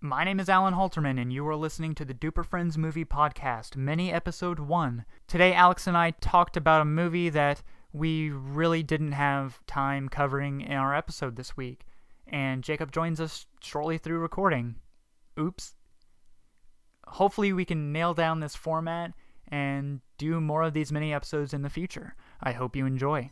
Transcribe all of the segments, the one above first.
My name is Alan Halterman, and you are listening to the Duper Friends Movie Podcast, Mini Episode 1. Today, Alex and I talked about a movie that we really didn't have time covering in our episode this week, and Jacob joins us shortly through recording. Oops. Hopefully we can nail down this format and do more of these mini episodes in the future. I hope you enjoy.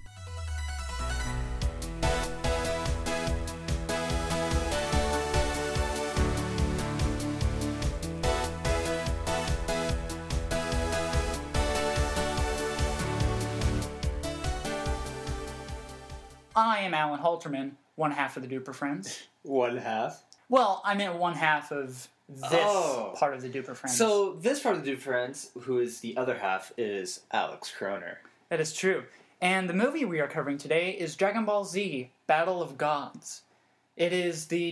I am Alan Halterman, one half of the Duper Friends. One half? Well, I meant one half of this part of the Duper Friends. So this part of the Duper Friends, who is the other half, is Alex Kroner. That is true. And the movie we are covering today is Dragon Ball Z: Battle of Gods. It is the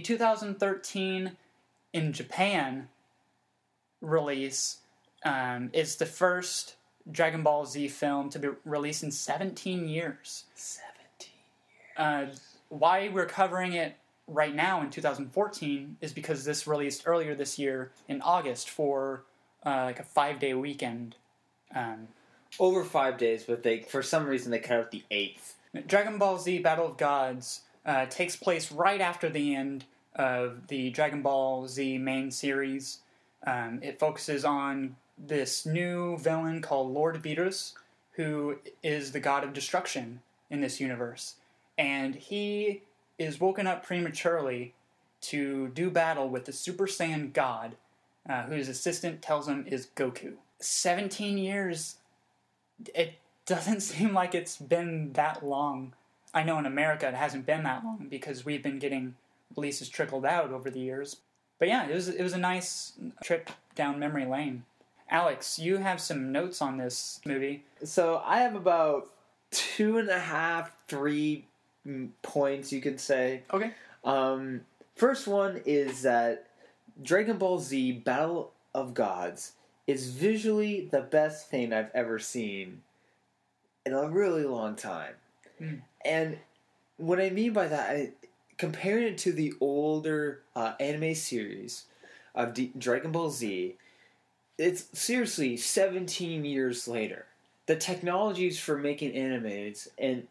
2013 in Japan release. It's the first Dragon Ball Z film to be released in 17 years. 17 years. Why we're covering it right now in 2014 is because this released earlier this year in August for like a 5-day weekend. Over 5 days, but for some reason they cut out the 8th. Dragon Ball Z Battle of Gods takes place right after the end of the Dragon Ball Z main series. It focuses on this new villain called Lord Beerus, who is the god of destruction in this universe. And he is woken up prematurely to do battle with the Super Saiyan God, whose assistant tells him is Goku. 17 years, it doesn't seem like it's been that long. I know in America it hasn't been that long because we've been getting releases trickled out over the years. But yeah, it was a nice trip down memory lane. Alex, you have some notes on this movie. So I have about 2.5, 3 points, you could say. Okay. First one is that Dragon Ball Z Battle of Gods is visually the best thing I've ever seen in a really long time. And what I mean by that, comparing it to the older anime series of Dragon Ball Z, it's seriously 17 years later. The technologies for making animes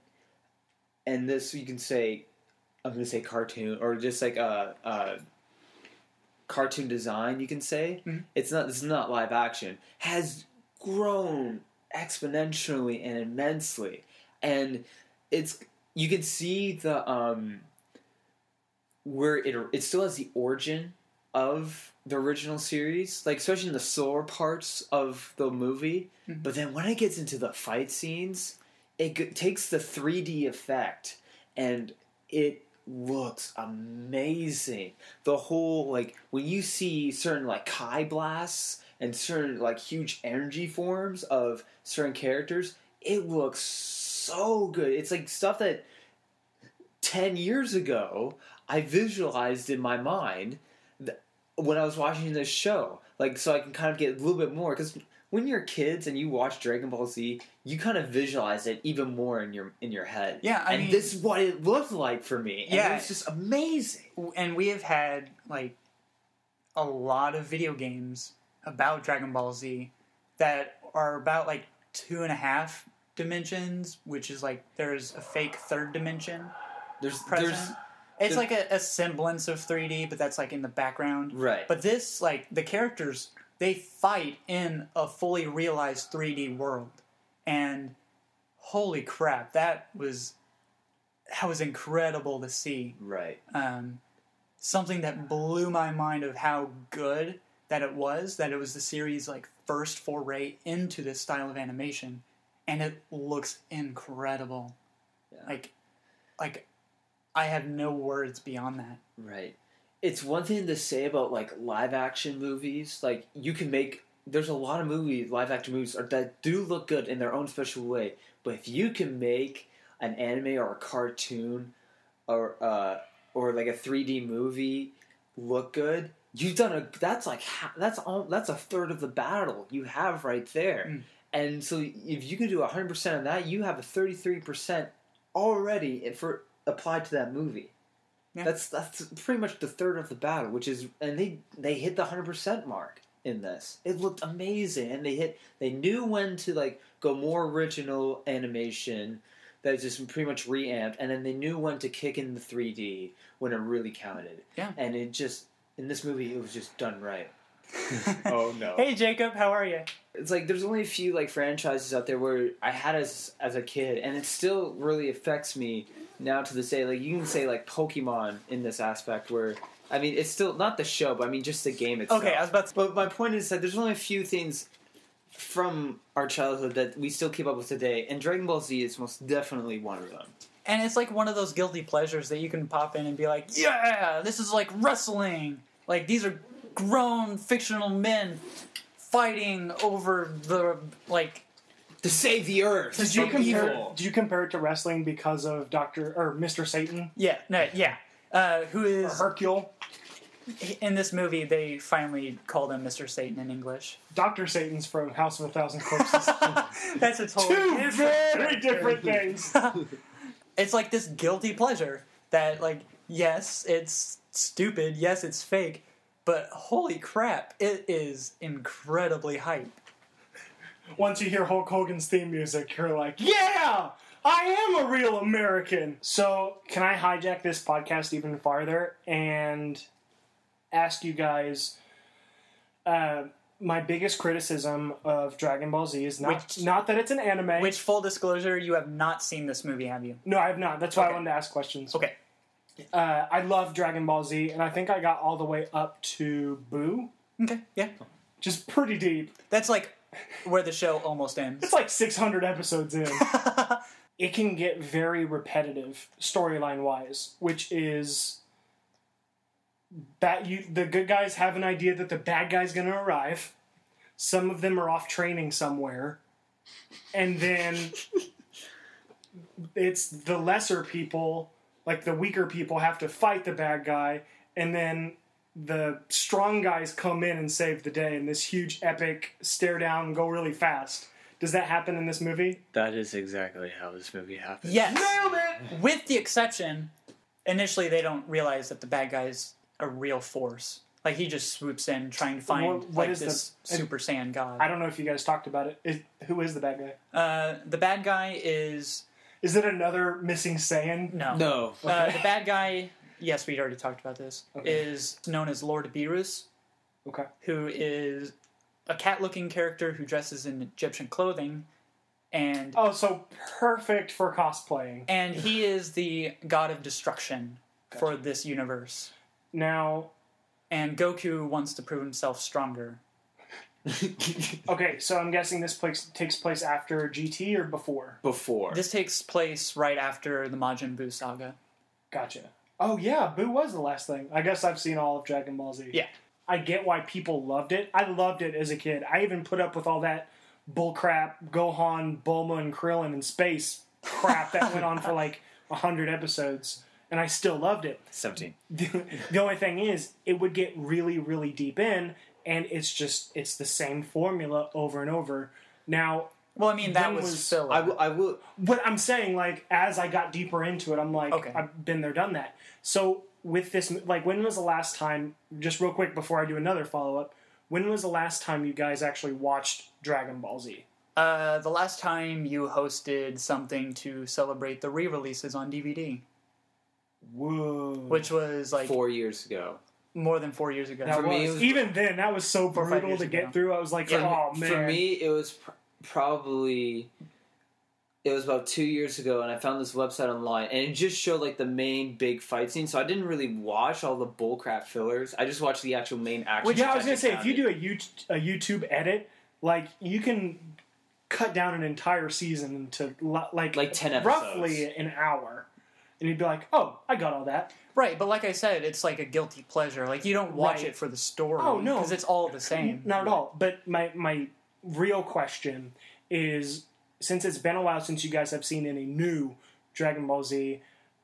and this, you can say, I'm going to say cartoon, or just like a cartoon design, you can say. Mm-hmm. This is not live action, has grown exponentially and immensely. And you can see the, where it still has the origin of the original series, like especially in the slower parts of the movie. Mm-hmm. But then when it gets into the fight scenes, it takes the 3D effect, and it looks amazing. The whole, like, when you see certain, like, Kai blasts and certain, like, huge energy forms of certain characters, it looks so good. It's, like, stuff that 10 years ago I visualized in my mind when I was watching this show. Like, so I can kind of get a little bit more, because when you're kids and you watch Dragon Ball Z, you kind of visualize it even more in your head. Yeah, I mean, this is what it looked like for me. And it was just amazing. And we have had, like, a lot of video games about Dragon Ball Z that are about, like, 2.5 dimensions, which is, like, there's a fake third dimension present. It's like a semblance of 3D, but that's, like, in the background. Right. But this, like, the characters, they fight in a fully realized 3D world. And holy crap, that was incredible to see. Right. Something that blew my mind of how good that it was the series' like first foray into this style of animation, and it looks incredible. Yeah. Like I have no words beyond that. Right. It's one thing to say about, like, live-action movies. Like, there's a lot of live-action movies that do look good in their own special way. But if you can make an anime or a cartoon or like a 3D movie look good, that's a third of the battle you have right there. Mm. And so if you can do 100% of that, you have a 33% already applied to that movie. Yeah. That's pretty much the third of the battle, which is, and they hit the 100% mark in this. It looked amazing, and they knew when to like go more original animation that just pretty much reamped, and then they knew when to kick in the 3D when it really counted. Yeah. And it just, in this movie, it was just done right. Oh no. Hey Jacob, how are you? It's like there's only a few like franchises out there where I had as a kid, and it still really affects me now to this day. Like you can say like Pokemon in this aspect, where I mean it's still not the show, but I mean just the game itself. Okay, I was about to... But my point is that there's only a few things from our childhood that we still keep up with today, and Dragon Ball Z is most definitely one of them. And it's like one of those guilty pleasures that you can pop in and be like, yeah, this is like wrestling. Like these are grown fictional men fighting over the like to save the Earth. Did you compare it to wrestling because of Mr. Satan? Yeah, no, yeah. Who Or is Hercule? in this movie? They finally called him Mr. Satan in English. Dr. Satan's from House of a Thousand Corpses. That's a totally Two very different things. It's like this guilty pleasure that, like, yes, it's stupid, yes, it's fake, but holy crap, it is incredibly hype. Once you hear Hulk Hogan's theme music, you're like, yeah, I am a real American. So, can I hijack this podcast even farther and ask you guys, my biggest criticism of Dragon Ball Z is not that it's an anime. Which, full disclosure, you have not seen this movie, have you? No, I have not. That's why Okay. I wanted to ask questions. Okay. I love Dragon Ball Z, and I think I got all the way up to Boo. Okay, yeah. Just pretty deep. That's like where the show almost ends. It's like 600 episodes in. It can get very repetitive storyline-wise, which is that the good guys have an idea that the bad guy's going to arrive. Some of them are off training somewhere. And then it's the lesser people, like the weaker people, have to fight the bad guy. And then the strong guys come in and save the day in this huge epic stare down and go really fast. Does that happen in this movie? That is exactly how this movie happens. Yes. Nailed it! With the exception, initially they don't realize that the bad guy's a real force. Like, he just swoops in trying to find What is this Super Saiyan god. I don't know if you guys talked about it. Who is the bad guy? The bad guy is... Is it another missing Saiyan? No. No. Okay. The bad guy, yes, we'd already talked about this, Okay. is known as Lord Beerus, Okay. who is a cat-looking character who dresses in Egyptian clothing, and Oh, so perfect for cosplaying. he is the god of destruction for Gotcha. this universe. Now, And Goku wants to prove himself stronger. okay, so I'm guessing this takes place after GT or before? Before. This takes place right after the Majin Buu saga. Gotcha. Oh, yeah, Boo was the last thing. I guess I've seen all of Dragon Ball Z. Yeah. I get why people loved it. I loved it as a kid. I even put up with all that bullcrap, Gohan, Bulma, and Krillin in space crap that went on for like 100 episodes, and I still loved it. 17. The only thing is, it would get really, really deep in, and it's the same formula over and over. Now, Well, I mean, that When was was- filler. I will. but I'm saying, like, as I got deeper into it, I'm like, Okay. I've been there, done that. So, with this, like, when was the last time, just real quick before I do another follow-up, when was the last time you guys actually watched Dragon Ball Z? The last time you hosted something to celebrate the re-releases on DVD, Whoa. which was like 4 years ago. more than 4 years ago. That For me, was, it was- even then, that was so 4 or 5 brutal years to ago. get through. I was like, Yeah, oh, man. For me, it was probably. It was about 2 years ago, and I found this website online, and it just showed like the main big fight scene. So I didn't really watch all the bullcrap fillers. I just watched the actual main action. Which, yeah, I was going going to to say, if you do a YouTube edit, like, you can cut down an entire season into, like 10 episodes. roughly an hour. And you'd be like, oh, I got all that. Right, but like I said, it's like a guilty pleasure. Like, you don't watch Right. it for the story. Oh, no. Because it's all the same. Not at all. But my real question is, since it's been a while since you guys have seen any new Dragon Ball Z,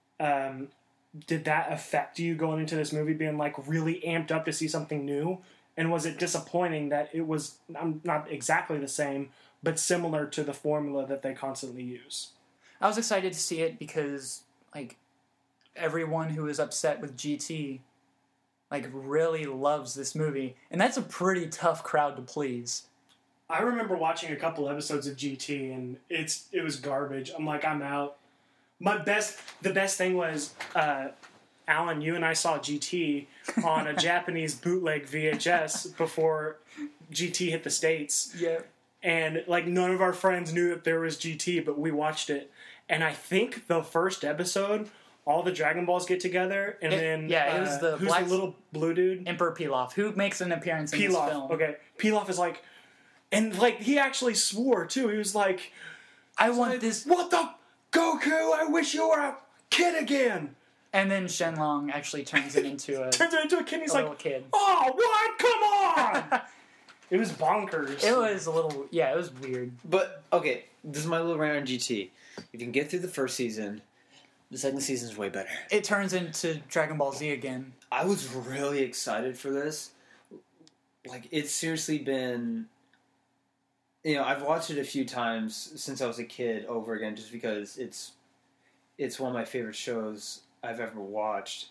did that affect you going into this movie being like really amped up to see something new? And was it disappointing that it was not exactly the same, but similar to the formula that they constantly use? I was excited to see it because, like, everyone who is upset with GT, like, really loves this movie. And that's a pretty tough crowd to please. I remember watching a couple episodes of GT, and it was garbage. I'm like, I'm out. The best thing was, Alan, you and I saw GT on a Japanese bootleg VHS before GT hit the States. Yeah. And, like, none of our friends knew that there was GT, but we watched it. And I think the first episode, all the Dragon Balls get together, and then... Yeah, it was the who's black... the little blue dude? Emperor Pilaf, who makes an appearance in this film. Okay. Pilaf is like... And, like, he actually swore, too. He was like... I want this... What the... Goku, I wish you were a kid again! And then Shenlong actually turns it into a... Turns it into a kid, and he's like... little kid. Oh, what? Come on! It was bonkers. It was a little... Yeah, it was weird. But, okay, this is my little rant on GT. If you can get through the first season, the second season is way better. It turns into Dragon Ball Z again. I was really excited for this. Like, it's seriously been... You know, I've watched it a few times since I was a kid over again just because it's one of my favorite shows I've ever watched.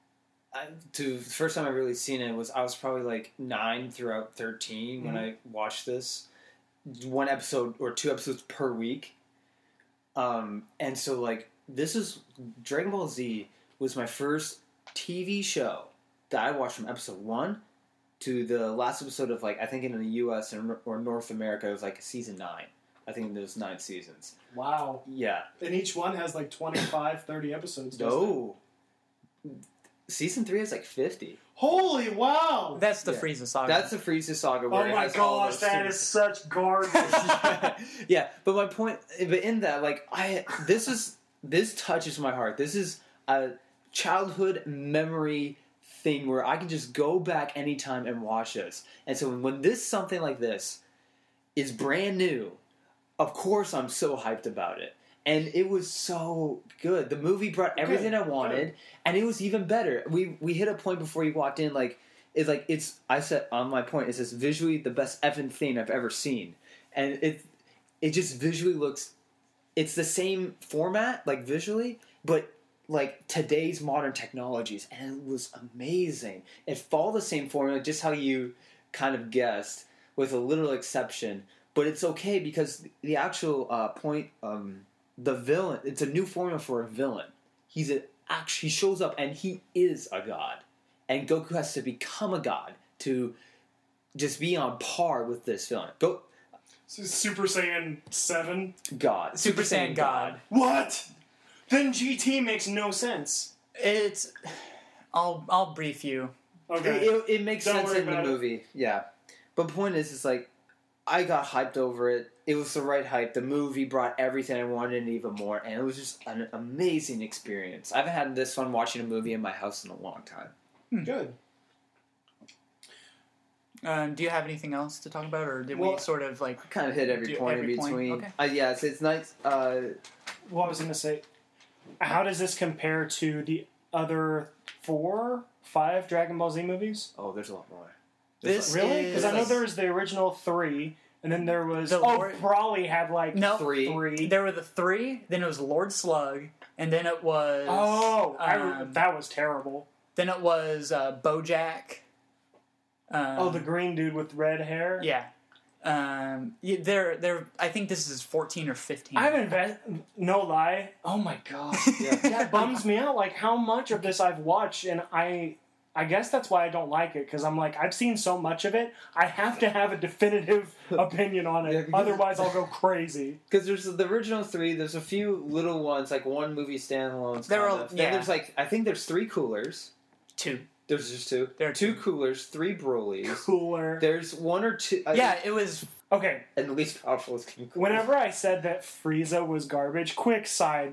The first time I really seen it was I was probably like 9 throughout 13 when I watched this. One episode or 2 episodes per week. And so, like, this is... Dragon Ball Z was my first TV show that I watched from episode 1 to the last episode of, like, I think in the U.S. or North America, it was, like, season 9. I think there's 9 seasons. Wow. Yeah. And each one has, like, 25, 30 episodes, doesn't No. Season 3 is, like, 50. Holy wow! That's the Frieza saga. That's the Frieza saga. Where Oh it my has all gosh, those that series. is such garbage. Yeah, but my point, but in that, like, this touches my heart. This is a childhood memory thing where I can just go back anytime and watch this. And so when something like this is brand new, of course I'm so hyped about it. And it was so good. The movie brought everything I wanted, and it was even better. We hit a point before you walked in, I said on my point, it says visually the best effing thing I've ever seen. And it just visually looks, it's the same format, like visually, but like today's modern technologies, and it was amazing. It followed the same formula, just how you kind of guessed, with a little exception. But it's okay because the actual point, the villain, it's a new formula for a villain. He shows up and he is a god, and Goku has to become a god to just be on par with this villain. Super Saiyan 7? God. Super Saiyan God. What? Then GT makes no sense. I'll brief you. Okay. It makes Don't sense worry in the about it. movie, yeah. But the point is, it's like, I got hyped over it. It was the right hype. The movie brought everything I wanted and even more, and it was just an amazing experience. I haven't had this fun watching a movie in my house in a long time. Good. Do you have anything else to talk about, or did we sort of like... Kind of hit every point in between. Okay. Yeah, it's nice. What I was going to say, how does this compare to the other 4, 5 Dragon Ball Z movies? Oh, there's a lot more. Really? Because I know there was the original 3, and then there was... Broly had like 3. There were the 3, then it was Lord Slug, and then it was... that was terrible. Then it was Bojack. The green dude with red hair? Yeah. I think this is 14 or 15. I haven't no lie. Oh my god. Yeah. That bums me out, like how much of this I've watched, and I guess that's why I don't like it, because I'm like, I've seen so much of it, I have to have a definitive opinion on it, otherwise I'll go crazy. Because there's the original 3, there's a few little ones, like one movie standalones. Then there's like, I think there's 3 coolers. 2. There's just 2. There are 2 coolers, 3 Brolys. Cooler. There's 1 or 2. It was... Okay. And the least powerful is King Cooler. Whenever I said that Frieza was garbage, quick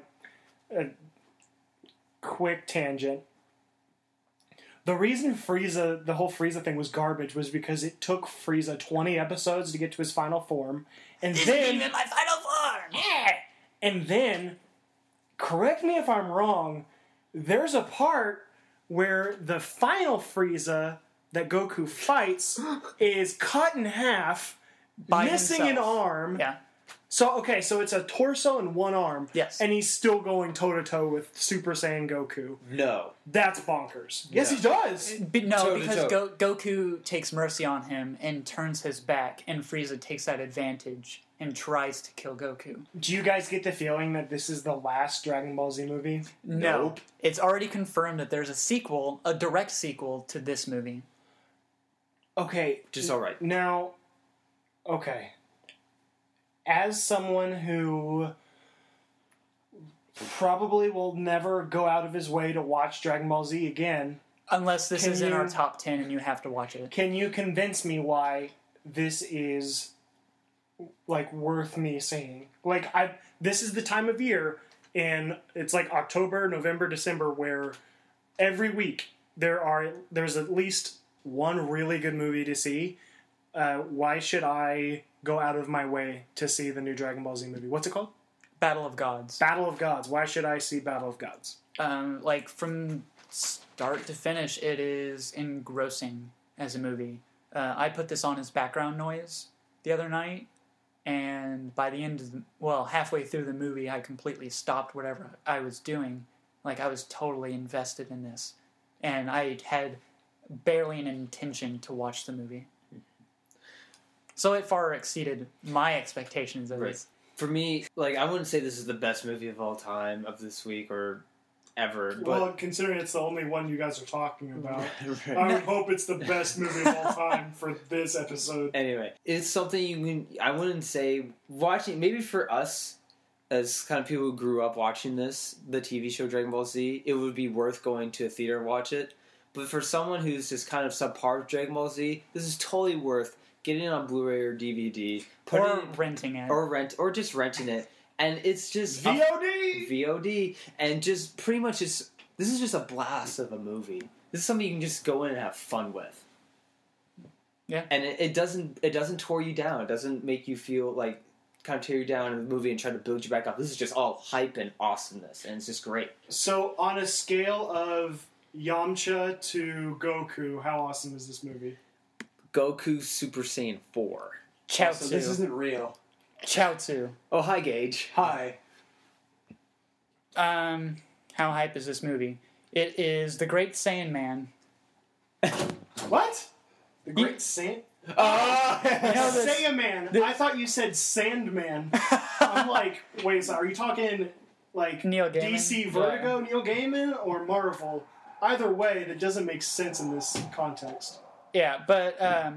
tangent. The reason the whole Frieza thing was garbage was because it took Frieza 20 episodes to get to his final form. And This then... isn't even my final form! Yeah! And then, correct me if I'm wrong, there's a part where the final Frieza that Goku fights is cut in half, By missing himself. an arm, Yeah. So it's a torso and one arm. Yes. And he's still going toe-to-toe with Super Saiyan Goku. No. That's bonkers. Yes, he does. No, Toe to because toe. Goku takes mercy on him and turns his back, and Frieza takes that advantage and tries to kill Goku. Do you guys get the feeling that this is the last Dragon Ball Z movie? No. Nope. It's already confirmed that there's a sequel, a direct sequel to this movie. Okay. Just all right. Now, okay. As someone who probably will never go out of his way to watch Dragon Ball Z again, Unless this Can is in you- our top 10 and you have to watch it. can you convince me why this is like worth me seeing? Like this is the time of year, and it's like October, November, December, where every week there's at least one really good movie to see. Why should I go out of my way to see the new Dragon Ball Z movie? What's it called? Battle of Gods. Battle of Gods. Why should I see Battle of Gods? Like, from start to finish, it is engrossing as a movie. I put this on as background noise the other night, and by the end of halfway through the movie, I completely stopped whatever I was doing. Like, I was totally invested in this, and I had barely an intention to watch the movie. So it far exceeded my expectations of Right. this. For me, like, I wouldn't say this is the best movie of all time, of this week, or ever. But Well, considering it's the only one you guys are talking about, Right. I would hope it's the best movie of all time for this episode. Anyway, it's something you can. I wouldn't say watching. Maybe for us, as kind of people who grew up watching this, the TV show Dragon Ball Z, it would be worth going to a theater and watch it. But for someone who's just kind of subpar of Dragon Ball Z, this is totally worth getting it on Blu-ray or DVD, Or renting it. or just renting it, and it's just VOD, and just pretty much this is just a blast of a movie. This is something you can just go in and have fun with. Yeah. And it doesn't tore you down. It doesn't make you feel like kind of tear you down in the movie and try to build you back up. This is just all hype and awesomeness, and it's just great. So, on a scale of Yamcha to Goku, how awesome is this movie? Goku Super Saiyan 4. Chaozu. So this isn't real. Chaozu. Oh, hi, Gage. Hi. How hype is this movie? It is the Great Saiyan Man. What? The Great Sand? Oh! know this- Saiyaman. I thought you said Sandman. I'm like, wait, so are you talking like Neil Gaiman? DC Vertigo, Neil Gaiman, or Marvel? Either way, that doesn't make sense in this context. Yeah, but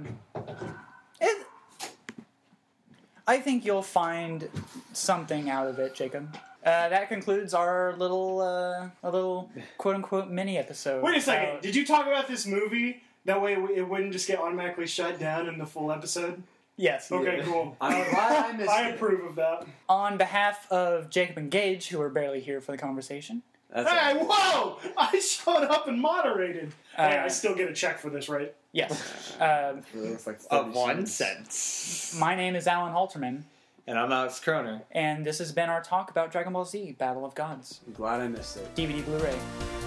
I think you'll find something out of it, Jacob. That concludes our little quote unquote mini episode. Wait a second. about- Did you talk about this movie? That way it wouldn't just get automatically shut down in the full episode? Yes. Okay, cool. I'm glad I missed I it. approve of that. On behalf of Jacob and Gage, who are barely here for the conversation, That's Hey, all. whoa! I showed up and moderated. Hey, I Uh, still get a check for this, right? yes. It's like Of 30 1 cents. cent. My name is Alan Halterman, And I'm Alex Kroner. and this has been our talk about Dragon Ball Z: Battle of Gods, I'm glad I missed it. DVD Blu-ray.